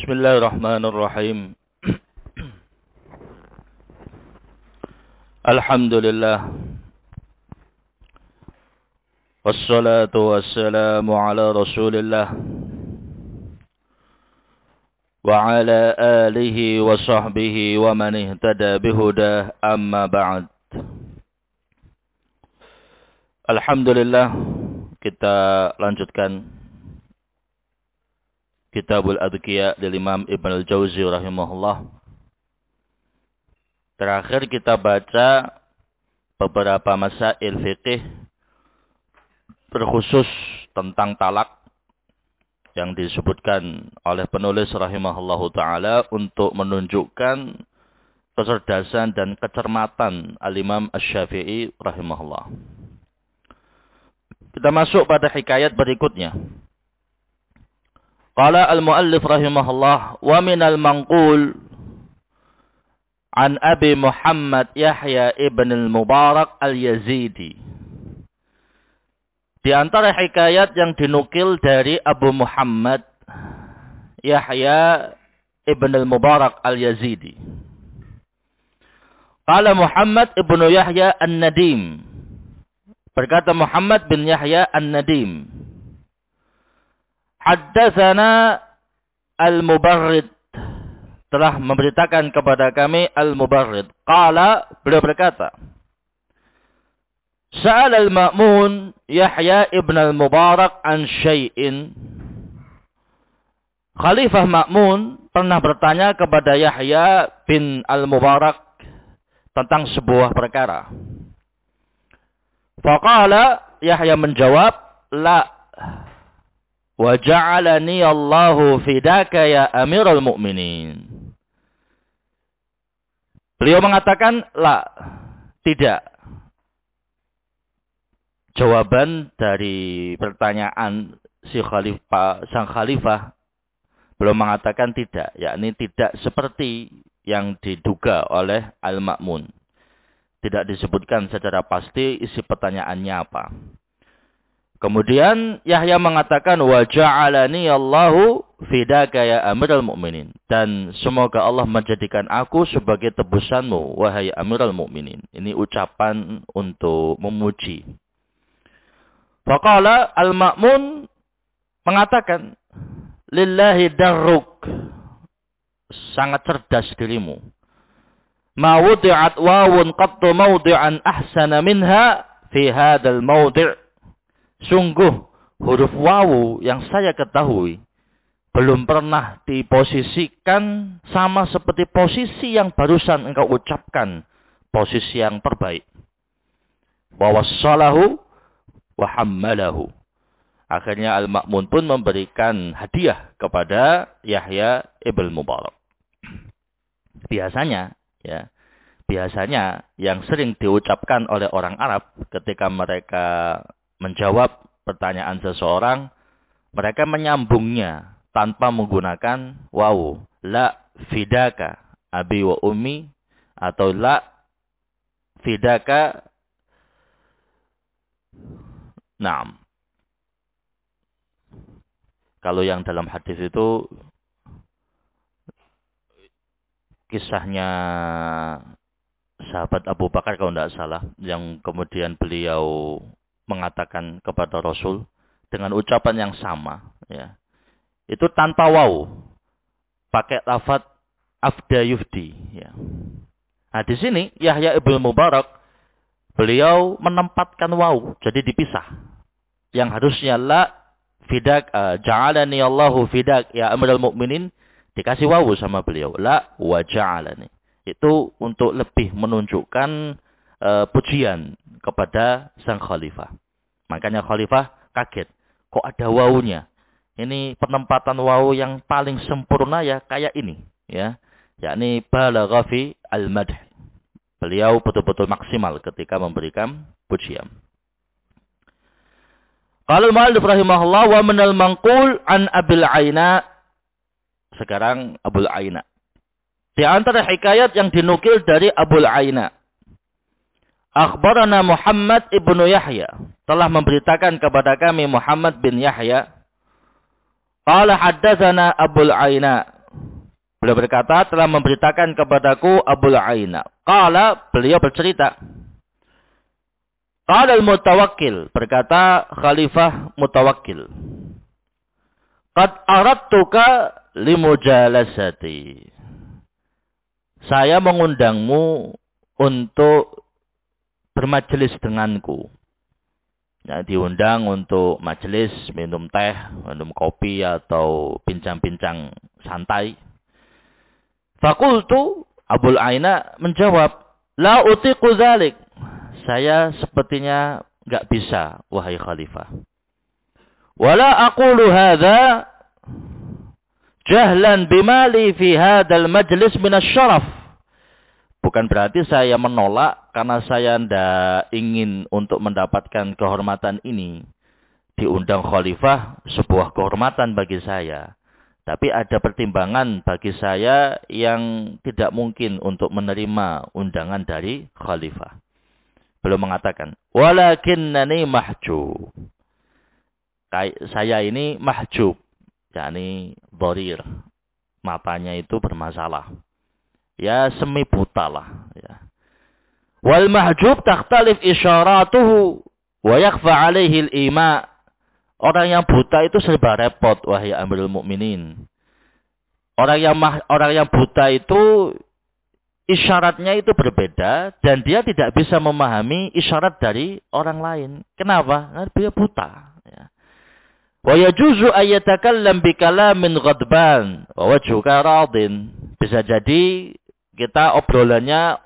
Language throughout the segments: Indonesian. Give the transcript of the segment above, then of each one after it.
Bismillahirrahmanirrahim. Alhamdulillah. Wassalatu wassalamu ala Rasulillah wa ala alihi wa sahbihi wa man ihtada bihudah, amma ba'd. Alhamdulillah, kita lanjutkan Kitabul Adqiya dari Imam Ibn al-Jauzi rahimahullah. Terakhir kita baca beberapa masail fiqih terkhusus tentang talak yang disebutkan oleh penulis rahimahullahu ta'ala untuk menunjukkan kecerdasan dan kecermatan Al-Imam Asy-Syafi'i rahimahullah. Kita masuk pada hikayat berikutnya. Qala al-muallif rahimahullah wa minal manqul an Abi Muhammad Yahya ibn al-Mubarak al-Yazidi. Di antara hikayat yang dinukil dari Abu Muhammad Yahya ibn al-Mubarak al-Yazidi. Qala Muhammad ibn Yahya an-Nadim. Berkata Muhammad bin Yahya an-Nadim. Haddatsana Al-Mubarrid, telah memberitakan kepada kami Al-Mubarrid. Qala, beliau berkata, Sa'al al-Ma'mun Yahya ibn al-Mubarak an syai'in. Khalifah Ma'mun pernah bertanya kepada Yahya bin al-Mubarak tentang sebuah perkara. Faqala, Yahya menjawab, la. Wa ja'alani Allahu fidaka ya Amirul Mukminin. Beliau mengatakan, la, tidak. Jawaban dari pertanyaan sang khalifah, beliau mengatakan tidak, yakni tidak seperti yang diduga oleh Al-Ma'mun. Tidak disebutkan secara pasti isi pertanyaannya apa. Kemudian Yahya mengatakan, wa ja'alani Allahu fidaka ya Amirul Mukminin, dan semoga Allah menjadikan aku sebagai tebusanmu wahai Amirul Mukminin. Ini ucapan untuk memuji. Faqala Al-Ma'mun mengatakan, lillahi darruk, sangat cerdas dirimu. Ma wudi'at wawun qattu mawdi'an ahsana minha fi hadzal mawdi'. Sungguh huruf wawu yang saya ketahui belum pernah diposisikan sama seperti posisi yang barusan engkau ucapkan, posisi yang terbaik. Wa wassalahu wa hammalahu. Akhirnya Al-Ma'mun pun memberikan hadiah kepada Yahya ibn Mubarak. Biasanya yang sering diucapkan oleh orang Arab ketika mereka menjawab pertanyaan seseorang, mereka menyambungnya tanpa menggunakan wawu. La fidaka abi wa ummi, atau la fidaka na'am. Kalau yang dalam hadis itu kisahnya sahabat Abu Bakar kalau tidak salah, yang kemudian beliau mengatakan kepada Rasul dengan ucapan yang sama, ya. Itu tanpa waw, pakai lafaz afda yufdi, ya. Nah, di sini Yahya ibn Mubarak beliau menempatkan waw, jadi dipisah. Yang harusnya la fidak, ja'alani Allahu fidak ya Amirul Mukminin, dikasih waw sama beliau, la wa ja'alani. Itu untuk lebih menunjukkan pujian kepada sang khalifah. Makanya khalifah kaget, kok ada wawunya? Ini penempatan wawu yang paling sempurna ya kayak ini, ya. Yakni balagha fi al-madh. Beliau betul-betul maksimal ketika memberikan pujian. Qala al-mu'allif rahimahullah wa minal manqul an Abil Aina. Sekarang Abul Aina. Di antara hikayat yang dinukil dari Abul Aina. Akhbarana Muhammad ibnu Yahya, telah memberitakan kepada kami Muhammad bin Yahya. Qala haddatsana Abul Aina, Beliau berkata, telah memberitakan kepadaku Abul Aina. Qala, beliau bercerita. Qala al-Mutawakkil, berkata Khalifah Mutawakkil. Qad aradtuka limujalasati. Saya mengundangmu untuk bermajelis denganku. Ya, diundang untuk majelis, minum teh, minum kopi, atau bincang-bincang santai. Fakultu, Abul Aina menjawab, la utiqu dzalik. Saya sepertinya enggak bisa, wahai khalifah. Wala aqulu hadza jahlan bimali fi hadzal majlis min asy-syaraf. Bukan berarti saya menolak karena saya tidak ingin untuk mendapatkan kehormatan ini. Diundang khalifah sebuah kehormatan bagi saya. Tapi ada pertimbangan bagi saya yang tidak mungkin untuk menerima undangan dari khalifah. Beliau mengatakan, walakinnani mahjub. Saya ini mahjub, yakni dharir. Matanya itu bermasalah. Ya semi buta lah. Ya. Wal mahjub takhtalif isyaratuhu wa yakhfa alaihi al-ima. Orang yang buta itu serba repot, wahai Amirul Mukminin. Orang yang buta itu isyaratnya itu berbeda dan dia tidak bisa memahami isyarat dari orang lain. Kenapa? Karena dia buta. Ya. Wa yajuzu ayyatakallam bi kalamin ghadban wa wajhuka radin. Bisa jadi kita obrolannya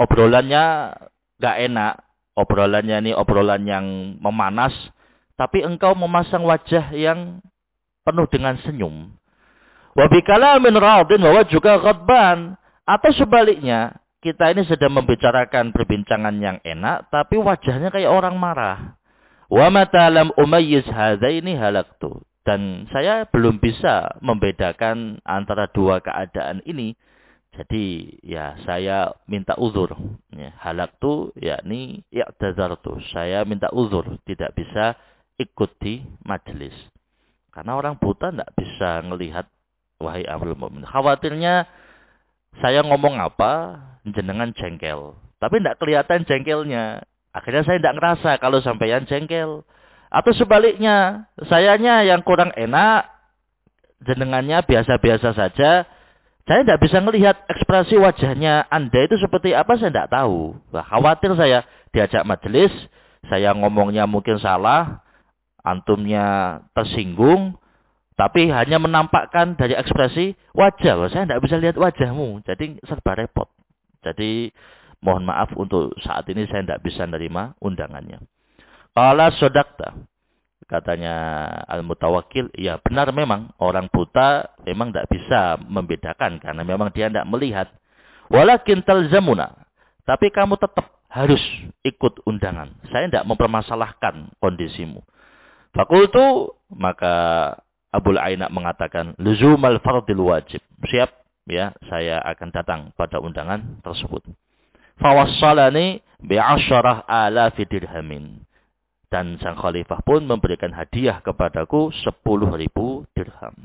enggak enak. Obrolannya ini obrolan yang memanas. Tapi engkau memasang wajah yang penuh dengan senyum. Wa bi kalamin radin wa wajhuka ghadban. Atau sebaliknya, kita ini sedang membicarakan perbincangan yang enak, tapi wajahnya kayak orang marah. Wa mata lam umayyiz hadzaini halaktu. Dan saya belum bisa membedakan antara dua keadaan ini. Jadi ya saya minta uzur. Ya, halaktu yakni i'tadzartu. Saya minta uzur, tidak bisa ikut di majelis. Karena orang buta tidak bisa melihat, wahai Amirul Mukminin. Khawatirnya saya ngomong apa, jenengan jengkel. Tapi tidak kelihatan jengkelnya. Akhirnya saya tidak ngerasa kalau sampeyan jengkel. Atau sebaliknya, sayanya yang kurang enak, jenengannya biasa-biasa saja. Saya tidak bisa melihat ekspresi wajahnya Anda itu seperti apa, saya tidak tahu. Wah, khawatir saya diajak majelis, saya ngomongnya mungkin salah, antumnya tersinggung, tapi hanya menampakkan dari ekspresi wajah. Wah, saya tidak bisa lihat wajahmu, jadi serba repot. Jadi mohon maaf untuk saat ini saya tidak bisa menerima undangannya. Qala sodakta. Katanya Al-Mutawakkil, ya benar memang orang buta memang tidak bisa membedakan karena memang dia tidak melihat. Walakin talzamuna. Tapi kamu tetap harus ikut undangan. Saya tidak mempermasalahkan kondisimu. Fakultu, maka Abul Aina mengatakan, luzumal fardil wajib. Siap, ya, saya akan datang pada undangan tersebut. Fawassalani bi'asyarah alafi dirhamin. Dan sang khalifah pun memberikan hadiah kepadaku 10.000 dirham.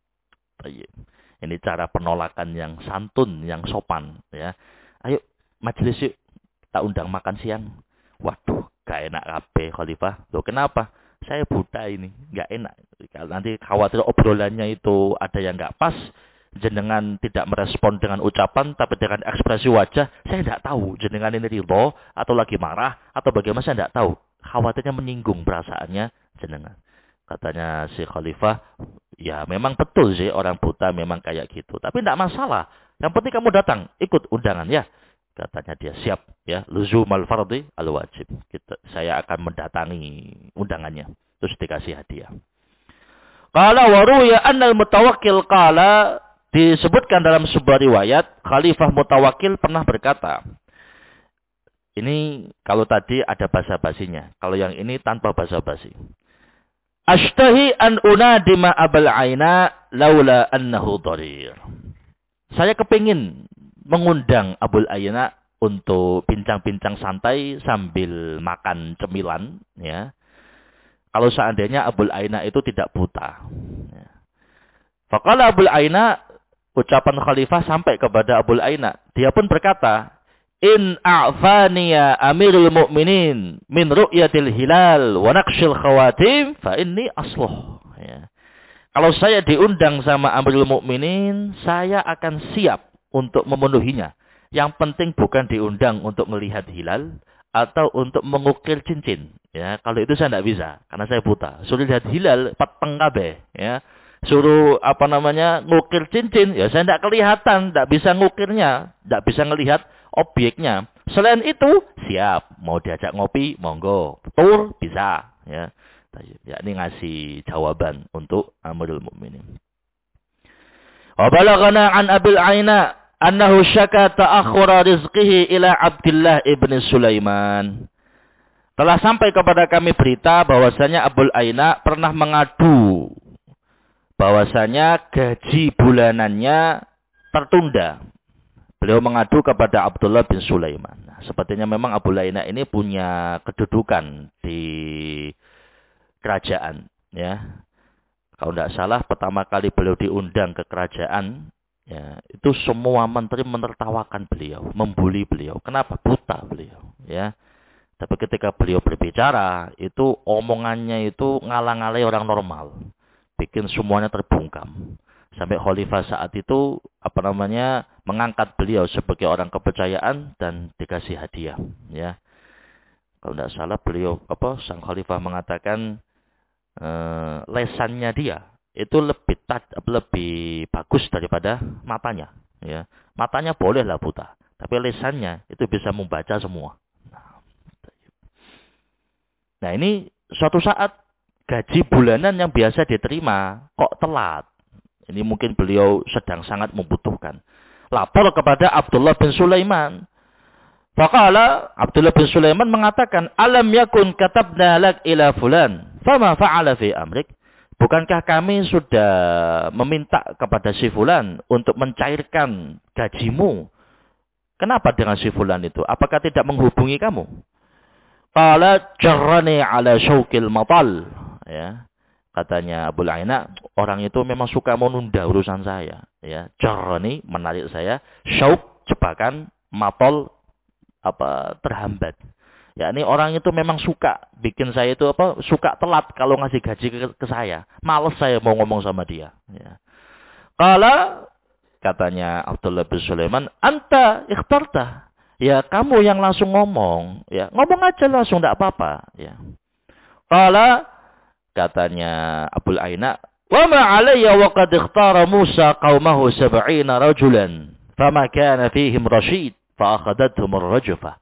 Ini cara penolakan yang santun, yang sopan. Ya. Ayo, majelis yuk. Tak undang makan siang. Waduh, gak enak kabeh khalifah. Loh kenapa? Saya buta ini, nggak enak. Nanti khawatir obrolannya itu ada yang nggak pas, jenengan tidak merespon dengan ucapan, tapi dengan ekspresi wajah, saya tidak tahu jenengan ini ridho atau lagi marah atau bagaimana, saya tidak tahu. Khawatirnya menyinggung perasaannya jenengan. Katanya si khalifah, ya memang betul sih orang buta memang kayak gitu, tapi tidak masalah. Yang penting kamu datang, ikut undangan ya. Katanya dia siap, ya, luzumal fardhi al-wajib. Saya akan mendatangi undangannya. Terus dikasih hadiah. Qala wa ruya annal Mutawakkil qala, disebutkan dalam sebuah riwayat, Khalifah Mutawakkil pernah berkata. Ini kalau tadi ada basa-basinya, kalau yang ini tanpa basa-basi. Ashtahi an unadima Abul Aina laula annahu dharir. Saya kepingin mengundang Abul Aina untuk bincang-bincang santai sambil makan cemilan, ya. Kalau seandainya Abul Aina itu tidak buta. Ya. Faqala Abul Aina, ucapan khalifah sampai kepada Abul Aina. Dia pun berkata, in a'faniya amirul mu'minin min ru'yatil hilal wa naqshil khawatim fa inni asluh. Ya. Kalau saya diundang sama amirul mu'minin, saya akan siap untuk memenuhinya. Yang penting bukan diundang untuk melihat hilal atau untuk mengukir cincin. Ya, kalau itu saya tidak bisa karena saya buta. Suruh lihat hilal peteng kabeh, ya. Suruh ngukir cincin, ya saya tidak kelihatan, tidak bisa ngukirnya, tidak bisa ngelihat objeknya. Selain itu, siap. Mau diajak ngopi, monggo. Tur, bisa. Ya, ini ngasih jawaban untuk Amirul Mukminin. Wa balaghana an Abil Aina annahu syaka ta'akhura rizqihi ila Abdullah ibn Sulaiman. Telah sampai kepada kami berita bahwasanya Abul Aina pernah mengadu bahwasanya gaji bulanannya tertunda. Beliau mengadu kepada Abdullah bin Sulaiman. Nah, sepertinya memang Abul Aina ini punya kedudukan di kerajaan, ya. Kalau tidak salah pertama kali beliau diundang ke kerajaan, ya, itu semua menteri menertawakan beliau, membuli beliau. Kenapa? Buta beliau, ya. Tapi ketika beliau berbicara, itu omongannya itu ngalang-ngalai orang normal. Bikin semuanya terbungkam. Sampai khalifah saat itu mengangkat beliau sebagai orang kepercayaan dan dikasih hadiah, ya. Kalau tidak salah beliau sang khalifah mengatakan lesannya dia itu lebih bagus daripada matanya, ya. Matanya bolehlah buta, tapi lesannya itu bisa membaca semua. Nah, ini suatu saat gaji bulanan yang biasa diterima kok telat. Ini mungkin beliau sedang sangat membutuhkan. Lapor kepada Abdullah bin Sulaiman. Faqala Abdullah bin Sulaiman mengatakan, "Alam yakun katabna lak ila fulan, fama fa'ala fi amrik?" Bukankah kami sudah meminta kepada si fulan untuk mencairkan gajimu? Kenapa dengan si fulan itu? Apakah tidak menghubungi kamu? Qala jarrani ala syauqil matal. Ya. Katanya Abul Aina, orang itu memang suka menunda urusan saya, ya. Jarrani, menarik saya, syauq, jebakan, matol, terhambat. Ya, ini orang itu memang suka bikin saya itu suka telat kalau ngasih gaji ke saya. Males saya mau ngomong sama dia, ya. Qala, katanya Abdullah bin Sulaiman, anta ikhtarta. Ya, kamu yang langsung ngomong, ya. Ngomong aja langsung, enggak apa-apa, ya. Qala, katanya Abul Aina, wa ma alayya wa qad ikhtara Musa qaumahu 70 rajulan, fama kana fihim rasyid, fa akhadathum ar-rajfah.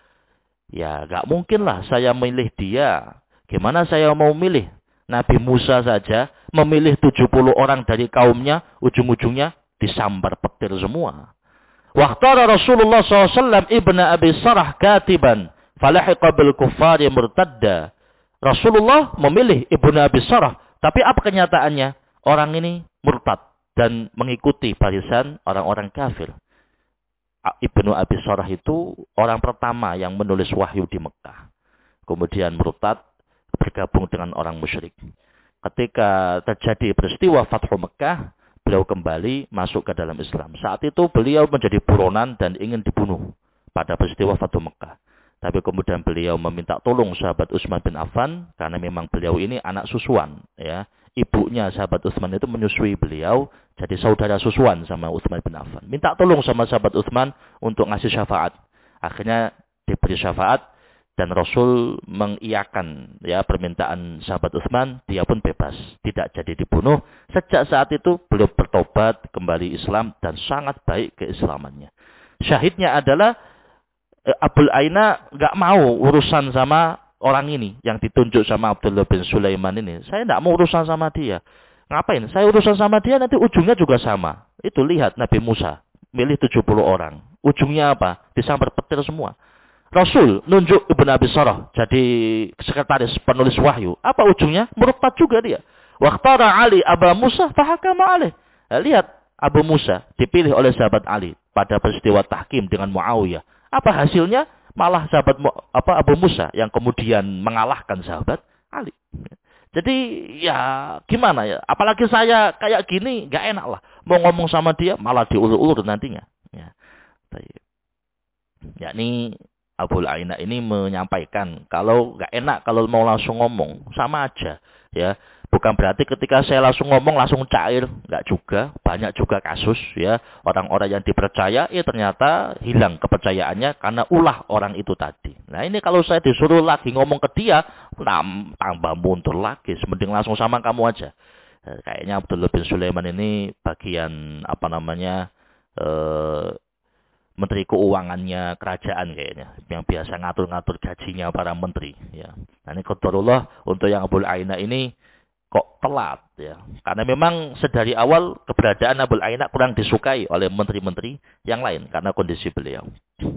Ya, enggak mungkinlah saya milih dia. Gimana saya mau milih? Nabi Musa saja memilih 70 orang dari kaumnya, ujung-ujungnya disambar petir semua. Waqtara Rasulullah SAW ibn Abi Sarah katiban, falahiqa bil kuffari murtadda. Rasulullah memilih Ibnu Abi Sarah, tapi apa kenyataannya? Orang ini murtad dan mengikuti barisan orang-orang kafir. Ibnu Abi Sarah itu orang pertama yang menulis wahyu di Mekah. Kemudian murtad, bergabung dengan orang musyrik. Ketika terjadi peristiwa Fathu Mekah, beliau kembali masuk ke dalam Islam. Saat itu beliau menjadi buronan dan ingin dibunuh pada peristiwa Fathu Mekah. Tapi kemudian beliau meminta tolong sahabat Utsman bin Affan, karena memang beliau ini anak susuan, ya. Ibunya sahabat Utsman itu menyusui beliau, jadi saudara susuan sama Utsman bin Affan. Minta tolong sama sahabat Utsman untuk ngasih syafaat. Akhirnya diberi syafaat dan Rasul mengiyakan, ya, permintaan sahabat Utsman, dia pun bebas, tidak jadi dibunuh. Sejak saat itu beliau bertobat kembali Islam dan sangat baik keislamannya. Syahidnya adalah Abul Aina nggak mau urusan sama orang ini yang ditunjuk sama Abdullah bin Sulaiman ini. Saya nggak mau urusan sama dia. Ngapain? Saya urusan sama dia nanti ujungnya juga sama. Itu lihat Nabi Musa milih 70 orang. Ujungnya apa? Disambar petir semua. Rasul nunjuk Ibnu Abi Sarah jadi sekretaris penulis wahyu. Apa ujungnya? Murtad juga dia. Waqtara Ali Aba Musa fahakama alaih. Lihat Abu Musa dipilih oleh sahabat Ali pada peristiwa tahkim dengan Muawiyah. Apa hasilnya? Malah sahabat Abu Musa yang kemudian mengalahkan sahabat Ali. Jadi ya gimana ya? Apalagi saya kayak gini, nggak enak lah. Mau ngomong sama dia malah diulur-ulur nantinya. Ya. Yakni Abul Aina ini menyampaikan kalau nggak enak kalau mau langsung ngomong sama aja ya. Bukan berarti ketika saya langsung ngomong langsung cair, nggak juga. Banyak juga kasus ya orang-orang yang dipercaya ya ternyata hilang kepercayaannya karena ulah orang itu tadi. Nah ini kalau saya disuruh lagi ngomong ke dia, tambah mundur lagi. Mending langsung sama kamu aja. Kayaknya Abdullah bin Sulaiman ini bagian apa namanya menteri keuangannya kerajaan kayaknya yang biasa ngatur-ngatur gajinya para menteri ya. Nah ini qadarullah untuk yang Abul Aina ini kok telat ya. Karena memang sedari awal keberadaan Abul Aina kurang disukai oleh menteri-menteri yang lain karena kondisi beliau.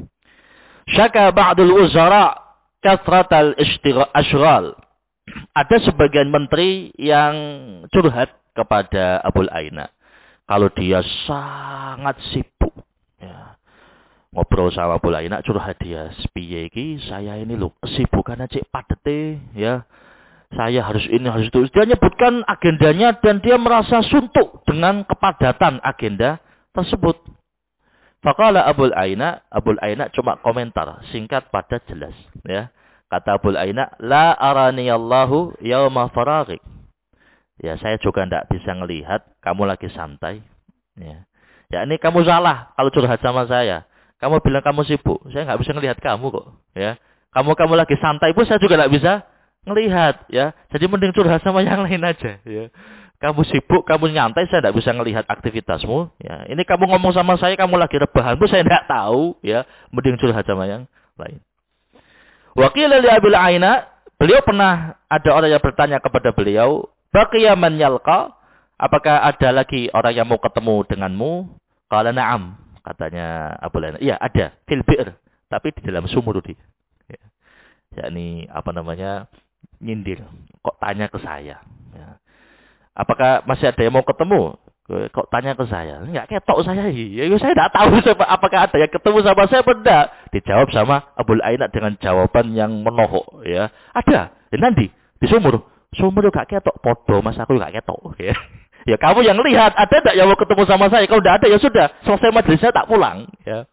Syaka ba'dul wuzara kathratal ashghal. Ada sebagian menteri yang curhat kepada Abul Aina kalau dia sangat sibuk ya. Ngobrol sama Abul Aina curhat dia, piye iki saya ini loh kesibukan aja padete ya. Saya harus ini harus itu. Dia menyebutkan agendanya dan dia merasa suntuk dengan kepadatan agenda tersebut. Faqala Abul Aina cuma komentar singkat padat jelas ya. Kata Abul Aina, la araniyallahu yauma faraghi. Ya, saya juga tidak bisa ngelihat kamu lagi santai ya. Ya ini kamu salah kalau curhat sama saya. Kamu bilang kamu sibuk, saya nggak bisa ngelihat kamu kok, ya. Kamu lagi santai pun saya juga nggak bisa ngelihat, ya. Jadi mending curhat sama yang lain aja, ya. Kamu sibuk, kamu nyantai, saya nggak bisa ngelihat aktivitasmu, ya. Ini kamu ngomong sama saya, kamu lagi rebahan pun saya nggak tahu, ya. Mending curhat sama yang lain. Wakil li Abil Aina, beliau pernah ada orang yang bertanya kepada beliau, baqiya man yalqa, apakah ada lagi orang yang mau ketemu denganmu? Qala na'am. Katanya Abu Aina, iya ada, fil bi'r, tapi di dalam sumur dia. Ya. Yakni apa namanya? Nyindir. Kok tanya ke saya? Ya. Apakah masih ada yang mau ketemu? Kok tanya ke saya? Enggak ketok saya. Ya, saya tidak tahu apakah ada yang ketemu sama saya apa enggak. Dijawab sama Abu Aina dengan jawaban yang menohok, ya. Ada. Ya, nanti di sumur. Sumur gak ketok, podo Mas aku gak ketok, ya. Ya kamu yang lihat, ada tak yang mau ketemu sama saya? Kalau tidak ada ya sudah, selesai majelisnya tak pulang. Ya.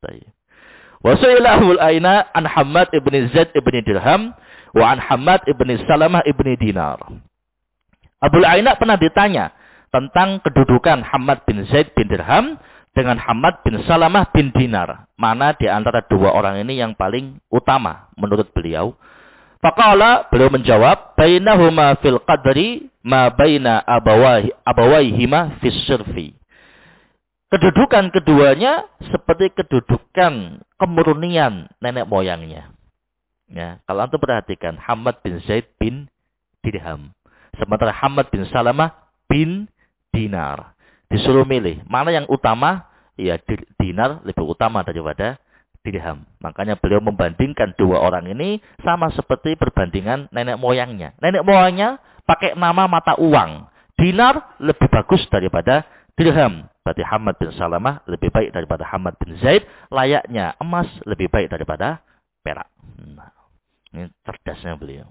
Wa su'ila Abul Aina an Hammad ibn Zaid ibn Dirham wa an Hammad ibn Salamah ibn Dinar. Abul Aina pernah ditanya tentang kedudukan Hammad bin Zaid bin Dirham dengan Hammad bin Salamah bin Dinar. Mana di antara dua orang ini yang paling utama menurut beliau? Faqala, beliau menjawab, bainahuma fil qadri ma baina abawaihima fis sirfi. Kedudukan keduanya seperti kedudukan kemurnian nenek moyangnya. Ya, kalau antum perhatikan Hammad bin Zaid bin Dirham, sementara Hammad bin Salamah bin Dinar. Disuruh milih mana yang utama, ya dinar lebih utama daripada dirham. Makanya beliau membandingkan dua orang ini sama seperti perbandingan nenek moyangnya. Nenek moyangnya pakai nama mata uang. Dinar lebih bagus daripada dirham. Berarti Hammad bin Salamah lebih baik daripada Hammad bin Zaid. Layaknya emas lebih baik daripada perak. Nah, ini cerdasnya beliau.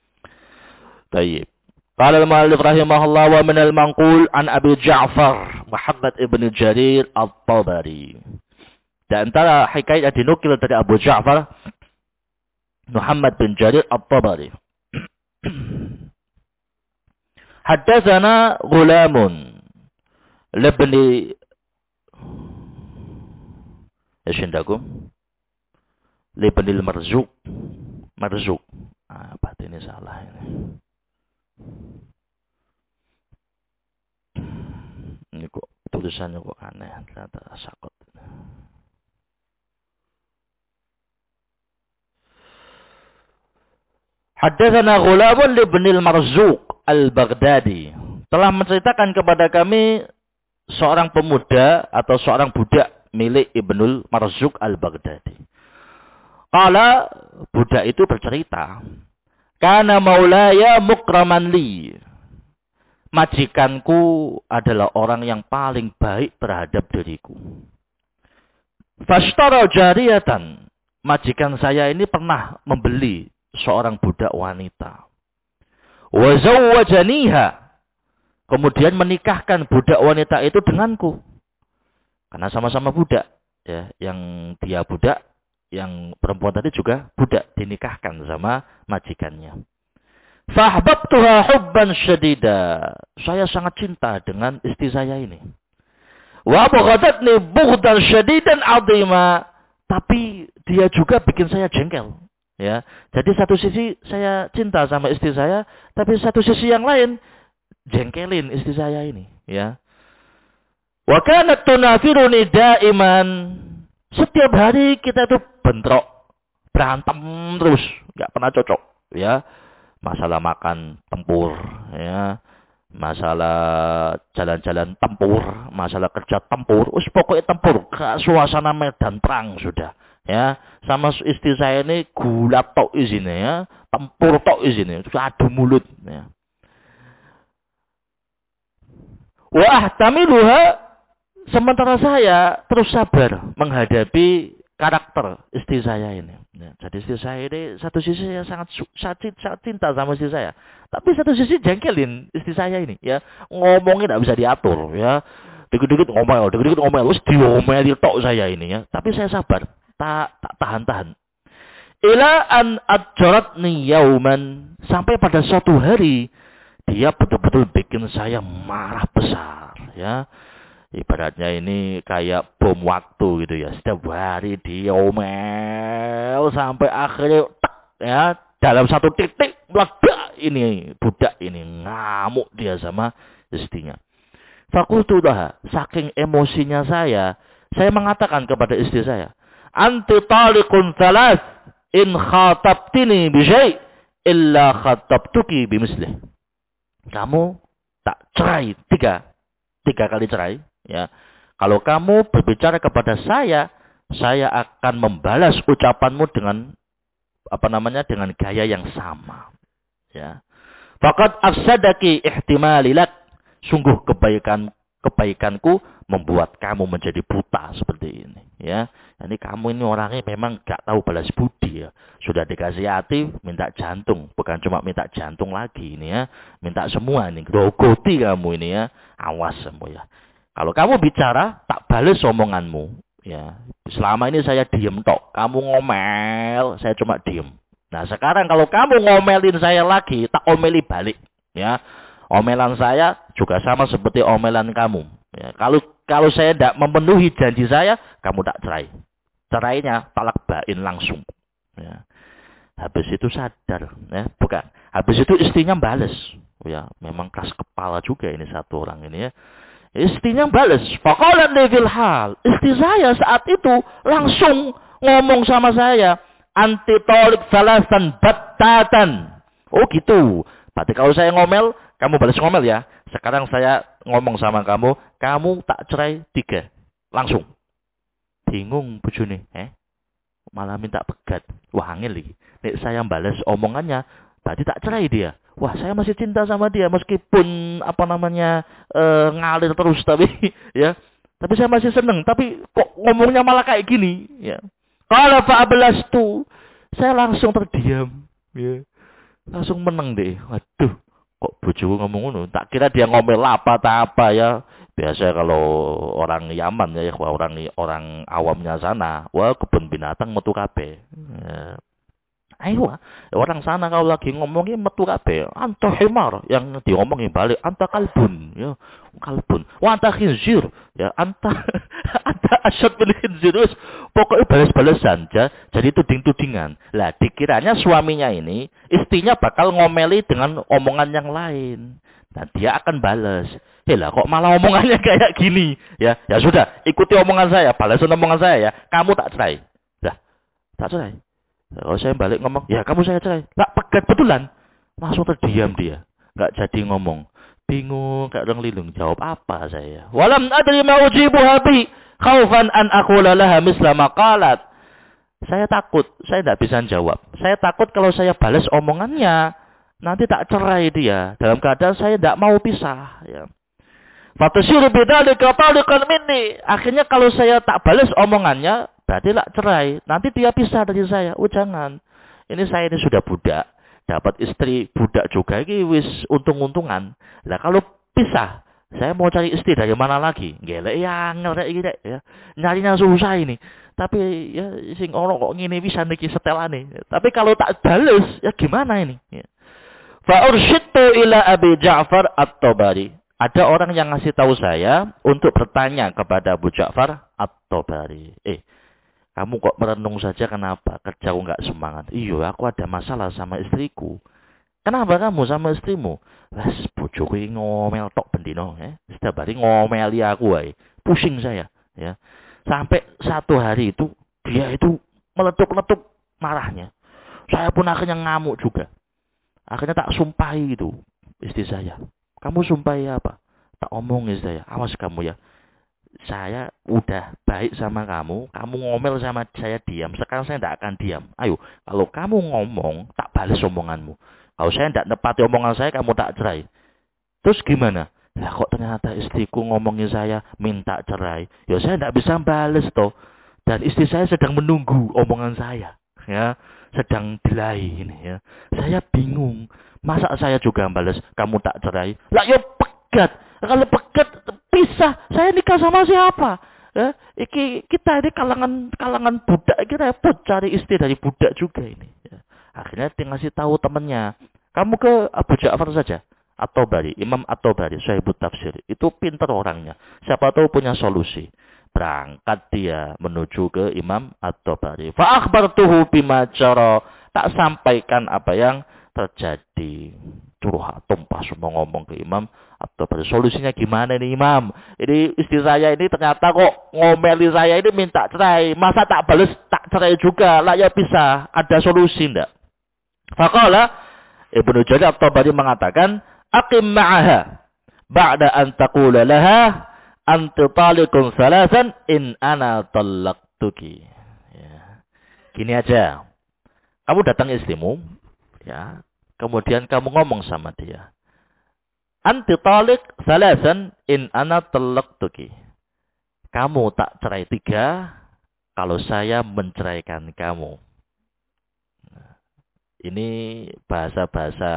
Tayyib. Qala al-mu'allif rahimahullah wa min al-manqul an Abi Ja'far Muhammad ibn Jarir At-Tabari. Di antara hikayat yang dinukil dari Abu Ja'far Muhammad bin Jarir At-Tabari. Haddatsana Ghulamun libni Yashindakum libni al-Marzuq. Marzuq. Apa ini salah ini? Ini kok tulisannya kok aneh, ternyata sakot. Haddatsana Ghulamun ibn al-Marzuq al-Baghdadi telah menceritakan kepada kami seorang pemuda atau seorang budak milik Ibnul Marzuq al-Baghdadi. Qala, budak itu bercerita, kana maulaya mukraman li. Majikanku adalah orang yang paling baik terhadap diriku. Fashtara jariyatan. Majikan saya ini pernah membeli seorang budak wanita. Wa zawwajaniha. Kemudian menikahkan budak wanita itu denganku. Karena sama-sama budak. Ya, yang dia budak, yang perempuan tadi juga budak, dinikahkan sama majikannya. Fahbabtuha hubban syadida. Saya sangat cinta dengan istri saya ini. Wa abghadatni bughdan syadidan 'azima. Tapi dia juga bikin saya jengkel. Ya. Jadi satu sisi saya cinta sama istri saya, tapi satu sisi yang lain jengkelin istri saya ini, ya. Wa kanat tunafiruni daiman. Setiap hari kita itu bentrok, berantem terus, enggak pernah cocok, ya. Masalah makan tempur, ya. Masalah jalan-jalan tempur, masalah kerja tempur, pokoknya tempur, suasana medan perang sudah. Ya, sama istri saya ini gulat tok izinnya, ya, tempur tok izinnya, adu mulut. Ya. Wah, tamiluha, sementara saya terus sabar menghadapi karakter istri saya ini. Ya, jadi istri saya ini satu sisi saya sangat cinta sama istri saya, tapi satu sisi jengkelin istri saya ini. Ya, ngomongnya tidak bisa diatur. Ya, dikit-dikit ngomel, terus diomeli tok saya ini. Ya, tapi saya sabar. Tak tahan-tahan. Ila an adjaratni yauman. Sampai pada suatu hari. Dia betul-betul bikin saya marah besar. Ya. Ibaratnya ini kayak bom waktu gitu ya. Setiap hari diomel. Sampai akhirnya. Ya. Dalam satu titik. Meledak ini. Budak ini. Ngamuk dia sama istrinya. Fakultulah. Saking emosinya saya. Saya mengatakan kepada istri saya. Anti taliqun thalas in khatabtini bi syai' illa khatabtuki bimislih. Kamu tak cerai tiga kali cerai, ya. Kalau kamu berbicara kepada saya akan membalas ucapanmu dengan dengan gaya yang sama, ya. Faqad afsadaki ihtimalilak. Sungguh kebaikanku membuat kamu menjadi buta seperti ini, ya. Ini kamu ini orangnya memang gak tahu balas budi, ya. Sudah dikasih hati, minta jantung, bukan cuma minta jantung lagi ini, ya. Minta semua ini, grogoti kamu ini, ya. Awas kamu, ya. Kalau kamu bicara, tak balas omonganmu, ya. Selama ini saya diem tok, kamu ngomel, saya cuma diem. Nah, sekarang kalau kamu ngomelin saya lagi, tak omeli balik, ya. Omelan saya juga sama seperti omelan kamu. Ya, kalau saya tidak memenuhi janji saya, kamu tak cerai. Cerainya talak bain langsung. Ya. Habis itu sadar, ya, bukan. Habis itu istrinya bales. Ya, memang keras kepala juga ini satu orang ini, ya. Istrinya bales. Faqalat li fil hal. Istri saya saat itu langsung ngomong sama saya, anti talik salasan battatan. Oh gitu. Berarti kalau saya ngomel, kamu balas ngomel, ya. Sekarang saya ngomong sama kamu, kamu tak cerai 3. Langsung. Bingung bojone, malah minta pegat. Wah, angel iki. Nek saya balas omongannya, berarti tak cerai dia. Wah, saya masih cinta sama dia meskipun ngalir terus tapi ya. Tapi saya masih seneng, tapi kok ngomongnya malah kayak gini, ya. Qala fa ablastu. Saya langsung terdiam, ya. Langsung meneng deh. Waduh, kok bojoku ngomong ngono? Tak kira dia ngomel apa ya. Biasa kalau orang Yaman, ya, orang awamnya sana, wah kebun binatang metu kabeh. Ya. Ayo, orang sana kalau lagi ngomongin metu kabeh, anta himar, yang diomongin balik anta kalbun, ya, kalbun. Wa anta khinzir, ya, anta asyad bil khinzir. Pokoknya balas-balasan aja, jadi tuding-tudingan. Lah dikiranya suaminya ini, istrinya bakal ngomeli dengan omongan yang lain. Nah, dia akan balas. Lah kok malah omongannya kayak gini, ya. Ya sudah, ikuti omongan saya, balasan omongan saya, ya. Kamu tak cerai. Lah, tak cerai. Kalau saya balik ngomong, ya kamu saya cerai. Lah pegat betulan. Langsung terdiam dia. Enggak jadi ngomong. Bingung, kayak orang lilung. Jawab apa saya? Walam adri ma ujibu habi khaufan an aqula laha misla ma qalat. Saya takut, saya tidak bisa jawab. Saya takut kalau saya balas omongannya, nanti tak cerai dia. Dalam keadaan saya tidak mau pisah, ya. Fatasiru bidzalika taliqan minni. Akhirnya kalau saya tak balas omongannya, berarti tak cerai. Nanti dia pisah dari saya. Oh jangan. Ini saya ini sudah budak dapat istri budak juga iki wis untung-untungan. Lah kalau pisah, saya mau cari istri dari mana lagi? Gelek ya angel rek iki rek ya. Nyarinya susah ini. Tapi ya sing ono kok ngene pisan iki setelane. Tapi kalau tak bales ya gimana ini? Ya. Fa ursyidtu ila Abi Ja'far At-Tabari. Ada orang yang ngasih tahu saya untuk bertanya kepada Abu Ja'far At-Tabari. Kamu kok merenung saja kenapa? Kerja nggak semangat. Iya, aku ada masalah sama istriku. Kenapa kamu sama istrimu? Wes bojoku ngomel tok bendino, setiap hari ngomeli aku wae. Pusing saya, ya. Sampai satu hari itu dia itu meletup-letup marahnya. Saya pun akhirnya ngamuk juga. Akhirnya tak sumpahi itu istri saya. Kamu sumpahi apa? Tak omongin saya. Awas kamu ya. Saya udah baik sama kamu ngomel sama saya diam. Sekarang saya tidak akan diam. Ayo, kalau kamu ngomong, tak balas omonganmu. Kalau saya tidak nepati omongan saya, kamu tak cerai. Terus gimana? Lah kok ternyata istriku ngomongin saya minta cerai. Ya saya tidak bisa balas toh. Dan istri saya sedang menunggu omongan saya. Ya, sedang delay ini ya. Saya bingung. Masa saya juga balas, kamu tak cerai? Lah ya pegat. Kalau pegat pisah, saya nikah sama siapa? Ya, kita ini kalangan budak, kita repot cari istri dari budak juga ini. Ya. Akhirnya dia ngasih tahu temannya, kamu ke Abu Ja'far saja. At-Tabari, Imam At-Tabari, Sahibut Tafsir. Itu pintar orangnya. Siapa tahu punya solusi. Berangkat dia menuju ke Imam At-Tabari. Fa akhbartuhu bima jara. Tak sampaikan apa yang terjadi. Curhat, tumpah semua ngomong ke Imam At-Tabari. Solusinya gimana ini Imam? Ini istri saya ini ternyata kok ngomeli saya ini minta cerai. Masa tak balas tak cerai juga? Lah ya bisa. Ada solusi enggak? Faqala Ibnu Jarir At-Tabari mengatakan, aqim ma'aha ba'da an taqula laha anti talikun salasan in ana talaqtuki. Ya. Gini aja. Kamu datang istrimu, ya. Kemudian kamu ngomong sama dia. Anti talik salasan in ana talaqtuki. Kamu tak cerai 3 kalau saya menceraikan kamu. Ini bahasa-bahasa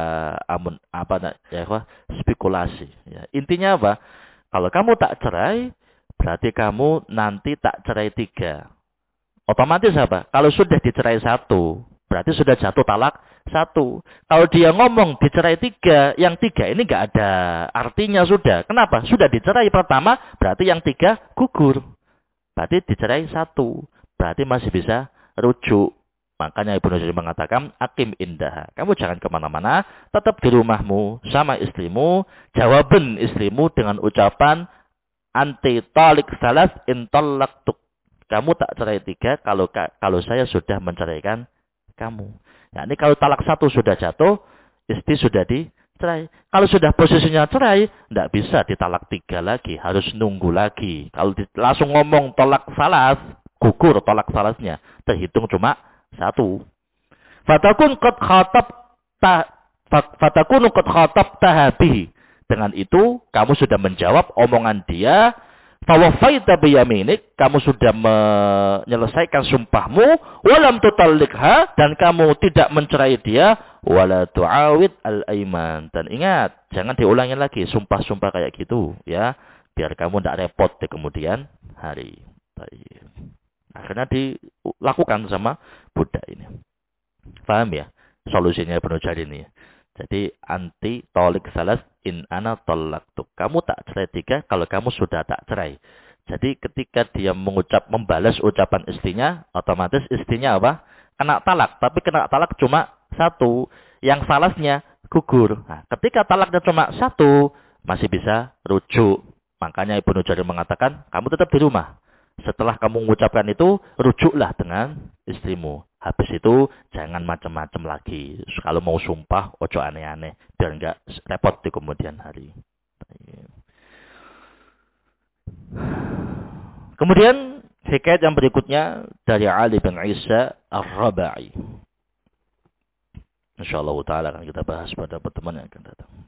spekulasi. Ya. Intinya apa? Kalau kamu tak cerai, berarti kamu nanti tak cerai 3. Otomatis apa? Kalau sudah dicerai 1, berarti sudah jatuh talak 1. Kalau dia ngomong dicerai 3, yang 3 ini nggak ada artinya sudah. Kenapa? Sudah dicerai pertama, berarti yang 3 gugur. Berarti dicerai 1. Berarti masih bisa rujuk. Makanya Ibnu Jarir mengatakan, akim indah. Kamu jangan kemana-mana, tetap di rumahmu sama istrimu. Jawaban istrimu dengan ucapan, anti talik salas in talaqtuk. Kamu tak cerai 3 kalau saya sudah menceraikan kamu. Ya, ini kalau talak 1 sudah jatuh, istri sudah dicerai. Kalau sudah posisinya cerai, tidak bisa ditalak 3 lagi, harus nunggu lagi. Kalau langsung ngomong tolak salas, gugur tolak salasnya, terhitung cuma 1. Fatakunu qad khatabtaha bihi. Dengan itu kamu sudah menjawab omongan dia. Fawafaita biyaminik, kamu sudah menyelesaikan sumpahmu. Walam tutallikha, dan kamu tidak mencerai dia. Wala tu'awid al-aiman. Dan ingat, jangan diulangi lagi sumpah-sumpah kayak gitu ya, biar kamu tidak repot di kemudian hari. Baik. Akhirnya dilakukan sama budak ini. Paham ya? Solusinya Ibnu Jarir ini. Jadi anti tolik salas in ana talaqtuk. Kamu tak cerai 3 kalau kamu sudah tak cerai. Jadi ketika dia membalas ucapan istrinya, otomatis istrinya apa? Kena talak. Tapi kena talak cuma 1. Yang salasnya gugur. Nah, ketika talaknya cuma 1, masih bisa rujuk. Makanya Ibnu Jarir mengatakan, kamu tetap di rumah. Setelah kamu mengucapkan itu, rujuklah dengan istrimu. Habis itu, jangan macam-macam lagi. Kalau mau sumpah, ojo aneh-aneh. Biar enggak repot di kemudian hari. Kemudian, hikayat yang berikutnya dari Ali bin Isa Ar-Rabai. InsyaAllah ta'ala akan kita bahas pada pertemuan yang akan datang.